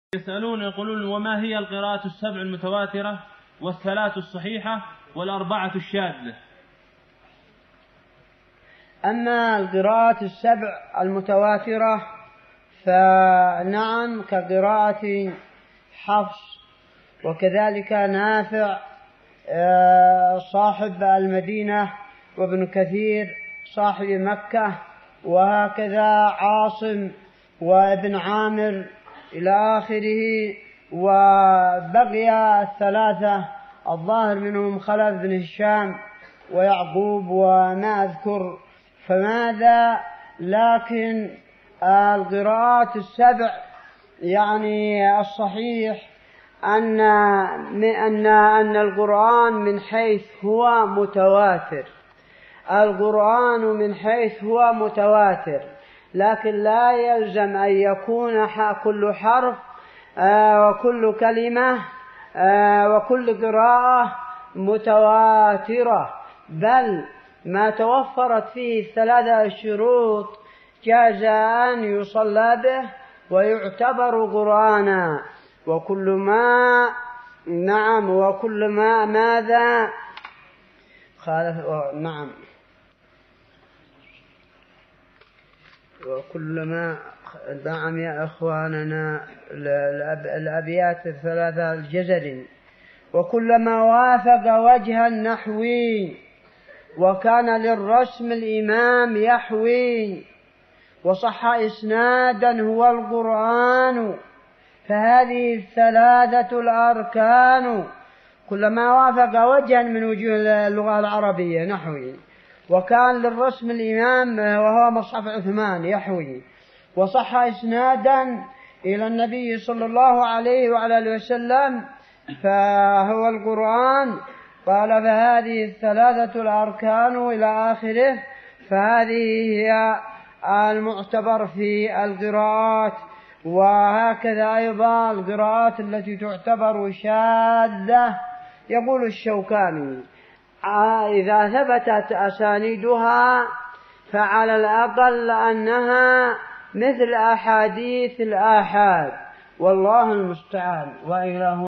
يسألون يقولون: وما هي القراءة السبع المتواترة والثلاث الصحيحة والأربعة الشاذة؟ أما القراءة السبع المتواترة فنعم كقراءة حفص، وكذلك نافع صاحب المدينة، وابن كثير صاحب مكة، وهكذا عاصم وابن عامر إلى آخره. وبقي الثلاثة الظاهر منهم خلف بن هشام ويعقوب وما أذكر فماذا، لكن القراءات السبع يعني الصحيح أن القرآن من حيث هو متواتر، القرآن من حيث هو متواتر، لكن لا يلزم أن يكون كل حرف وكل كلمة وكل قراءة متواترة، بل ما توفرت فيه الثلاثة الشروط جاز أن يصلى به ويعتبر قرآنا. وكل ما ماذا خالف وكل ما نعم يا إخواننا الأبيات الثلاثة الجزري: وكلما وافق وجها نحوي وكان للرسم الإمام يحوي وصح إسنادا هو القرآن فهذه الثلاثة الأركان. كلما وافق وجها من وجوه اللغة العربية نحوي، وكان للرسم الإمام وهو مصحف عثمان يحوي، وصح إسنادا إلى النبي صلى الله عليه وعلى آله وسلم فهو القرآن. قال فهذه الثلاثة الأركان إلى آخره، فهذه هي المعتبر في القراءات. وهكذا أيضا القراءات التي تعتبر شاذة يقول الشوكاني: إذا ثبتت أسانيدها فعلى الأقل أنها مثل أحاديث الآحاد، والله المستعان. وإلى